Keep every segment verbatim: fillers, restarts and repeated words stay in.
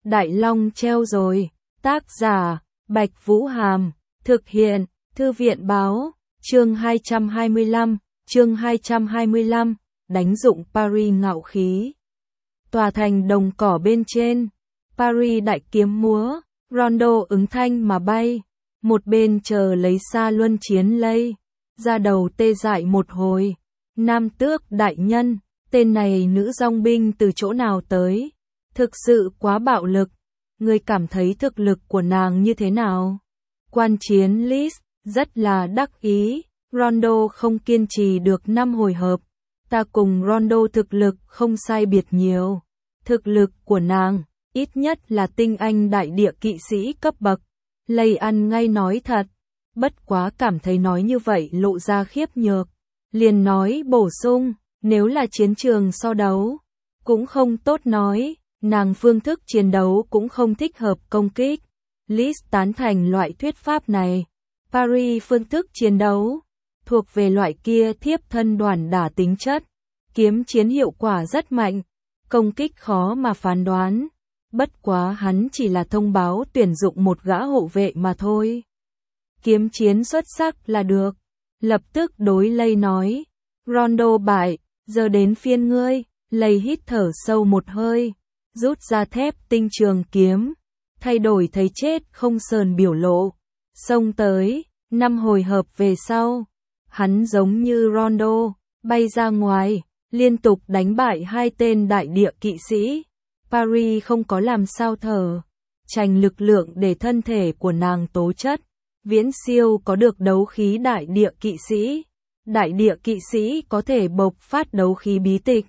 Đại Long treo rồi. Tác giả, Bạch Vũ Hàm. Thực hiện, Thư viện Báo. Chương hai trăm hai mươi lăm, chương hai trăm hai mươi lăm, đánh dụng Paris ngạo khí. Tòa thành đồng cỏ bên trên, Paris đại kiếm múa, Rondo ứng thanh mà bay. Một bên chờ lấy xa luân chiến lây, ra đầu tê dại một hồi. Nam tước đại nhân, tên này nữ dòng binh từ chỗ nào tới? Thực sự quá bạo lực. Người cảm thấy thực lực của nàng như thế nào? Quan chiến Liz rất là đắc ý. Rondo không kiên trì được năm hồi hợp. Ta cùng Rondo thực lực không sai biệt nhiều. Thực lực của nàng, ít nhất là tinh anh đại địa kỵ sĩ cấp bậc. Lây ăn ngay nói thật. Bất quá cảm thấy nói như vậy lộ ra khiếp nhược. Liền nói bổ sung, nếu là chiến trường so đấu, cũng không tốt nói. Nàng phương thức chiến đấu cũng không thích hợp công kích. Liz tán thành loại thuyết pháp này. Paris phương thức chiến đấu thuộc về loại kia thiếp thân đoàn đả tính chất. Kiếm chiến hiệu quả rất mạnh, công kích khó mà phán đoán. Bất quá hắn chỉ là thông báo tuyển dụng một gã hộ vệ mà thôi. Kiếm chiến xuất sắc là được. Lập tức đối Lây nói. Rondo bại, giờ đến phiên ngươi. Lây hít thở sâu một hơi, rút ra thép tinh trường kiếm, thay đổi thấy chết không sờn biểu lộ. Xông tới, năm hồi hợp về sau, hắn giống như Rondo, bay ra ngoài, liên tục đánh bại hai tên đại địa kỵ sĩ. Paris không có làm sao thở, trành lực lượng để thân thể của nàng tố chất, viễn siêu có được đấu khí đại địa kỵ sĩ. Đại địa kỵ sĩ có thể bộc phát đấu khí bí tịch.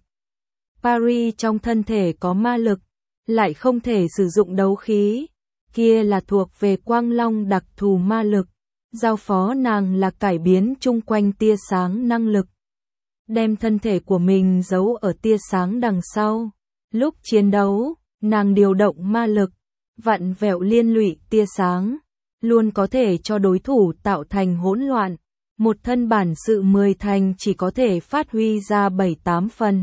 Paris trong thân thể có ma lực, lại không thể sử dụng đấu khí, kia là thuộc về quang long đặc thù ma lực. Giao phó nàng là cải biến chung quanh tia sáng năng lực, đem thân thể của mình giấu ở tia sáng đằng sau. Lúc chiến đấu, nàng điều động ma lực, vặn vẹo liên lụy tia sáng, luôn có thể cho đối thủ tạo thành hỗn loạn. Một thân bản sự mười thành chỉ có thể phát huy ra bảy tám phần.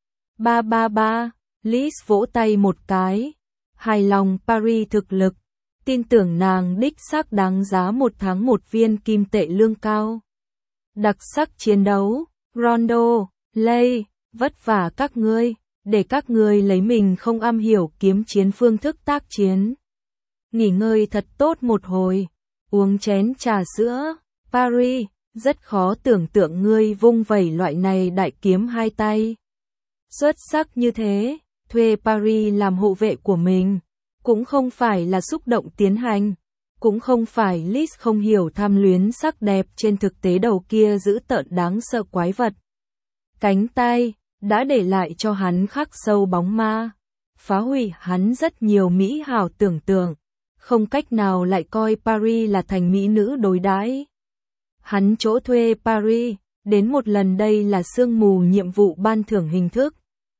Ba ba ba, Liz vỗ tay một cái, hài lòng Paris thực lực, tin tưởng nàng đích xác đáng giá một tháng một viên kim tệ lương cao. Đặc sắc chiến đấu, Rondo, Lay, vất vả các ngươi, để các ngươi lấy mình không am hiểu kiếm chiến phương thức tác chiến. Nghỉ ngơi thật tốt một hồi, uống chén trà sữa. Paris, rất khó tưởng tượng ngươi vung vẩy loại này đại kiếm hai tay. Xuất sắc như thế, thuê Paris làm hộ vệ của mình, cũng không phải là xúc động tiến hành, cũng không phải Liz không hiểu tham luyến sắc đẹp trên thực tế đầu kia dữ tợn đáng sợ quái vật. Cánh tay, đã để lại cho hắn khắc sâu bóng ma, phá hủy hắn rất nhiều mỹ hảo tưởng tượng, không cách nào lại coi Paris là thành mỹ nữ đối đãi. Hắn chỗ thuê Paris, đến một lần đây là sương mù nhiệm vụ ban thưởng hình thức,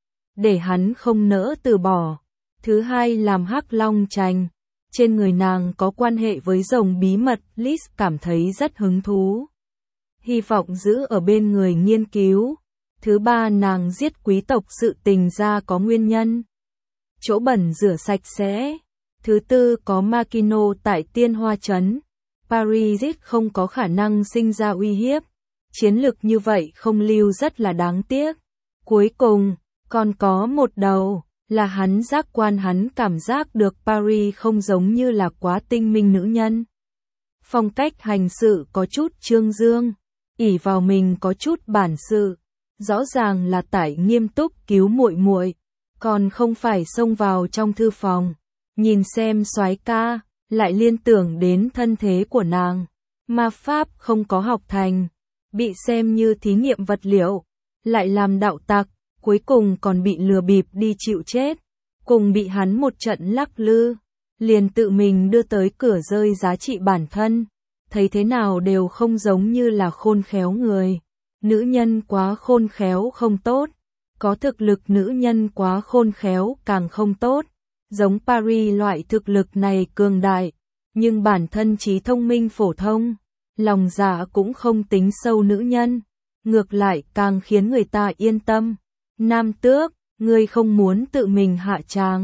để hắn không nỡ từ bỏ. Thứ hai làm hắc long chành, trên người nàng có quan hệ với rồng bí mật, Liz cảm thấy rất hứng thú, hy vọng giữ ở bên người nghiên cứu. Thứ ba nàng giết quý tộc sự tình ra có nguyên nhân, chỗ bẩn rửa sạch sẽ. Thứ tư có Makino tại Tiên Hoa Trấn, Paris giết không có khả năng sinh ra uy hiếp, chiến lực như vậy không lưu rất là đáng tiếc. Cuối cùng, còn có một đầu, là hắn giác quan, hắn cảm giác được Paris không giống như là quá tinh minh nữ nhân. Phong cách hành sự có chút trương dương, ỷ vào mình có chút bản sự, rõ ràng là tại nghiêm túc cứu muội muội, còn không phải xông vào trong thư phòng, nhìn xem soái ca, lại liên tưởng đến thân thế của nàng. Ma pháp không có học thành, bị xem như thí nghiệm vật liệu, lại làm đạo tặc, cuối cùng còn bị lừa bịp đi chịu chết, cùng bị hắn một trận lắc lư, liền tự mình đưa tới cửa rơi giá trị bản thân, thấy thế nào đều không giống như là khôn khéo người. Nữ nhân quá khôn khéo không tốt, có thực lực nữ nhân quá khôn khéo càng không tốt. Giống Paris loại thực lực này cường đại, nhưng bản thân trí thông minh phổ thông, lòng dạ cũng không tính sâu nữ nhân, ngược lại càng khiến người ta yên tâm. Nam tước, ngươi không muốn tự mình hạ tràng,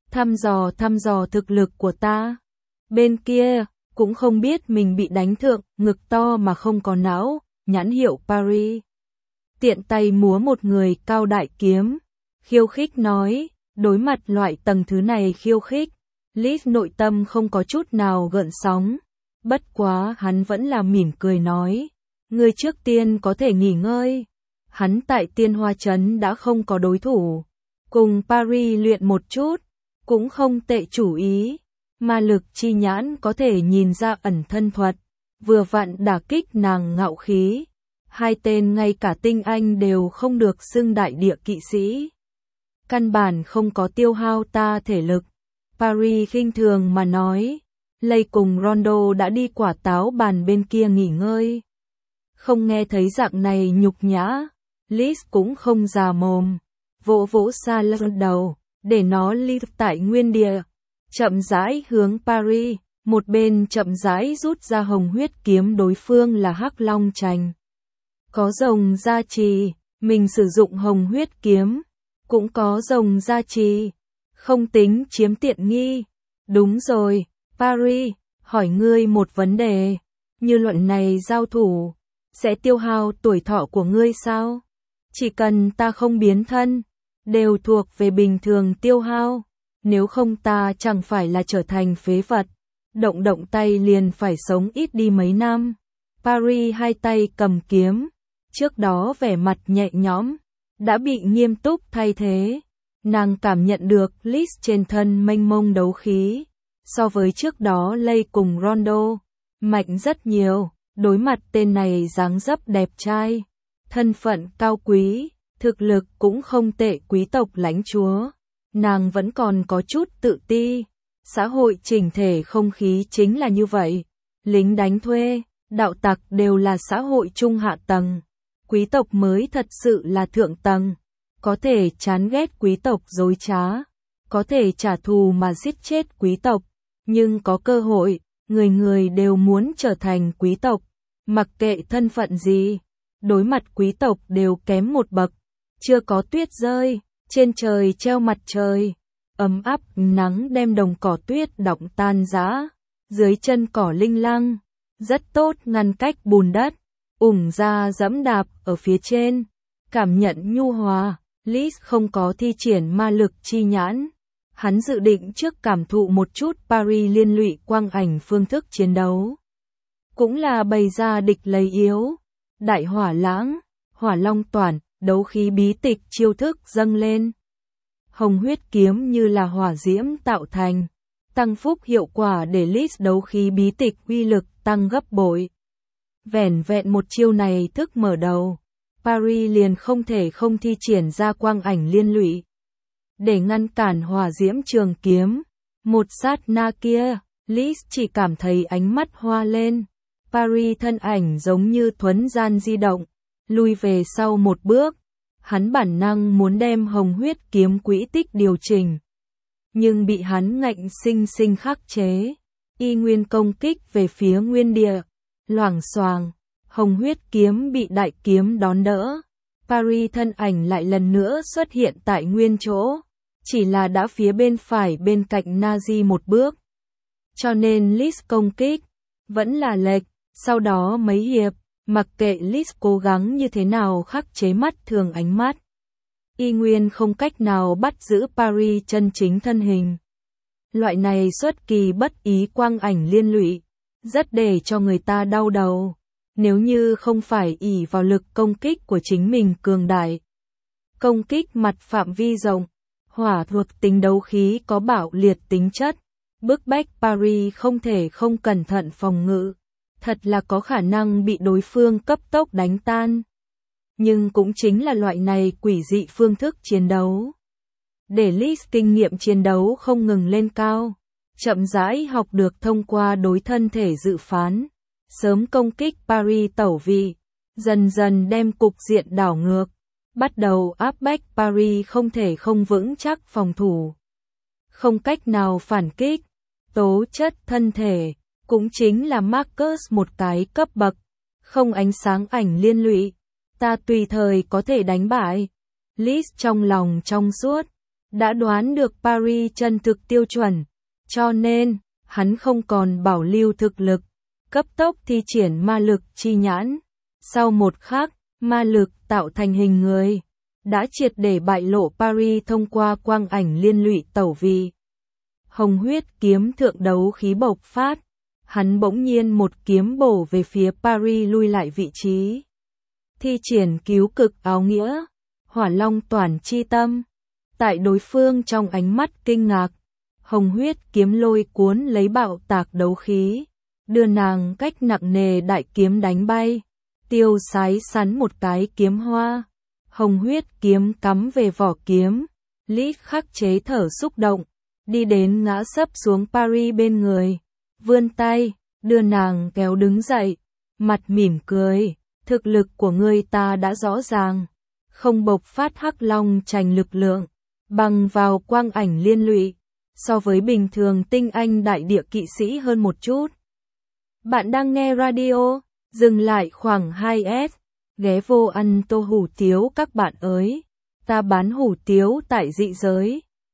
thăm dò thăm dò thực lực của ta. Bên kia, cũng không biết mình bị đánh thượng, ngực to mà không có não, nhãn hiệu Paris. Tiện tay múa một người cao đại kiếm, khiêu khích nói, đối mặt loại tầng thứ này khiêu khích, Liz nội tâm không có chút nào gợn sóng. Bất quá hắn vẫn là mỉm cười nói, ngươi trước tiên có thể nghỉ ngơi. Hắn tại Tiên Hoa Trấn đã không có đối thủ, cùng Paris luyện một chút, cũng không tệ chủ ý. Ma lực chi nhãn có thể nhìn ra ẩn thân thuật, vừa vặn đả kích nàng ngạo khí. Hai tên ngay cả tinh anh đều không được xưng đại địa kỵ sĩ. Căn bản không có tiêu hao ta thể lực. Paris khinh thường mà nói, Lay cùng Rondo đã đi quả táo bàn bên kia nghỉ ngơi. Không nghe thấy dạng này nhục nhã, Liz cũng không già mồm, vỗ vỗ xa lưng đầu, để nó ly tại nguyên địa. Chậm rãi hướng Paris, một bên chậm rãi rút ra hồng huyết kiếm, đối phương là Hắc Long Trành. Có rồng gia trì, mình sử dụng hồng huyết kiếm, cũng có rồng gia trì, không tính chiếm tiện nghi. Đúng rồi, Paris, hỏi ngươi một vấn đề, như luận này giao thủ, sẽ tiêu hao tuổi thọ của ngươi sao? Chỉ cần ta không biến thân, đều thuộc về bình thường tiêu hao, nếu không ta chẳng phải là trở thành phế vật, động động tay liền phải sống ít đi mấy năm. Paris hai tay cầm kiếm, trước đó vẻ mặt nhẹ nhõm, đã bị nghiêm túc thay thế. Nàng cảm nhận được Liz trên thân mênh mông đấu khí, so với trước đó Lay cùng Rondo, mạnh rất nhiều. Đối mặt tên này dáng dấp đẹp trai, thân phận cao quý, thực lực cũng không tệ, quý tộc lãnh chúa, nàng vẫn còn có chút tự ti. Xã hội chỉnh thể không khí chính là như vậy, lính đánh thuê, đạo tặc đều là xã hội trung hạ tầng, quý tộc mới thật sự là thượng tầng. Có thể chán ghét quý tộc dối trá, có thể trả thù mà giết chết quý tộc, nhưng có cơ hội, người người đều muốn trở thành quý tộc, mặc kệ thân phận gì, đối mặt quý tộc đều kém một bậc. Chưa có tuyết rơi, trên trời treo mặt trời, ấm áp nắng đem đồng cỏ tuyết đọng tan rã, dưới chân cỏ linh lăng, rất tốt ngăn cách bùn đất, ủng ra dẫm đạp ở phía trên, cảm nhận nhu hòa. Liz không có thi triển ma lực chi nhãn, hắn dự định trước cảm thụ một chút Paris liên lụy quang ảnh phương thức chiến đấu, cũng là bày ra địch lấy yếu. Đại hỏa lãng, hỏa long toàn, đấu khí bí tịch chiêu thức dâng lên. Hồng huyết kiếm như là hỏa diễm tạo thành, tăng phúc hiệu quả để Liz đấu khí bí tịch uy lực tăng gấp bội. Vẻn vẹn một chiêu này thức mở đầu, Paris liền không thể không thi triển ra quang ảnh liên lụy, để ngăn cản hỏa diễm trường kiếm. Một sát na kia, Liz chỉ cảm thấy ánh mắt hoa lên. Paris thân ảnh giống như thuấn gian di động, lui về sau một bước. Hắn bản năng muốn đem hồng huyết kiếm quỹ tích điều chỉnh, nhưng bị hắn ngạnh sinh sinh khắc chế. Y nguyên công kích về phía nguyên địa, loảng xoàng, hồng huyết kiếm bị đại kiếm đón đỡ. Paris thân ảnh lại lần nữa xuất hiện tại nguyên chỗ, chỉ là đã phía bên phải bên cạnh Nazi một bước. Cho nên Liz công kích vẫn là lệch. Sau đó mấy hiệp, mặc kệ Liz cố gắng như thế nào khắc chế mắt thường ánh mắt, y nguyên không cách nào bắt giữ Paris chân chính thân hình. Loại này xuất kỳ bất ý quang ảnh liên lụy, rất để cho người ta đau đầu. Nếu như không phải ỷ vào lực công kích của chính mình cường đại, công kích mặt phạm vi rộng, hỏa thuộc tính đấu khí có bạo liệt tính chất, bức bách Paris không thể không cẩn thận phòng ngự, thật là có khả năng bị đối phương cấp tốc đánh tan. Nhưng cũng chính là loại này quỷ dị phương thức chiến đấu, để Liz kinh nghiệm chiến đấu không ngừng lên cao, chậm rãi học được thông qua đối thân thể dự phán, sớm công kích Paris tẩu vị, dần dần đem cục diện đảo ngược, bắt đầu áp bách Paris không thể không vững chắc phòng thủ, không cách nào phản kích. Tố chất thân thể cũng chính là Marcus một cái cấp bậc, không ánh sáng ảnh liên lụy, ta tùy thời có thể đánh bại. Liz trong lòng trong suốt, đã đoán được Paris chân thực tiêu chuẩn, cho nên, hắn không còn bảo lưu thực lực, cấp tốc thi triển ma lực chi nhãn. Sau một khắc, ma lực tạo thành hình người, đã triệt để bại lộ Paris thông qua quang ảnh liên lụy tẩu vi. Hồng huyết kiếm thượng đấu khí bộc phát, hắn bỗng nhiên một kiếm bổ về phía Paris lui lại vị trí. Thi triển cứu cực áo nghĩa, hỏa long toàn chi tâm. Tại đối phương trong ánh mắt kinh ngạc, hồng huyết kiếm lôi cuốn lấy bạo tạc đấu khí, đưa nàng cách nặng nề đại kiếm đánh bay, tiêu sái sắn một cái kiếm hoa. Hồng huyết kiếm cắm về vỏ kiếm, lít khắc chế thở xúc động, đi đến ngã sấp xuống Paris bên người, vươn tay, đưa nàng kéo đứng dậy, mặt mỉm cười, thực lực của ngươi ta đã rõ ràng, không bộc phát hắc long trành lực lượng, bằng vào quang ảnh liên lụy, so với bình thường tinh anh đại địa kỵ sĩ hơn một chút. Bạn đang nghe radio, dừng lại khoảng hai S, ghé vô ăn tô hủ tiếu các bạn ơi, ta bán hủ tiếu tại dị giới.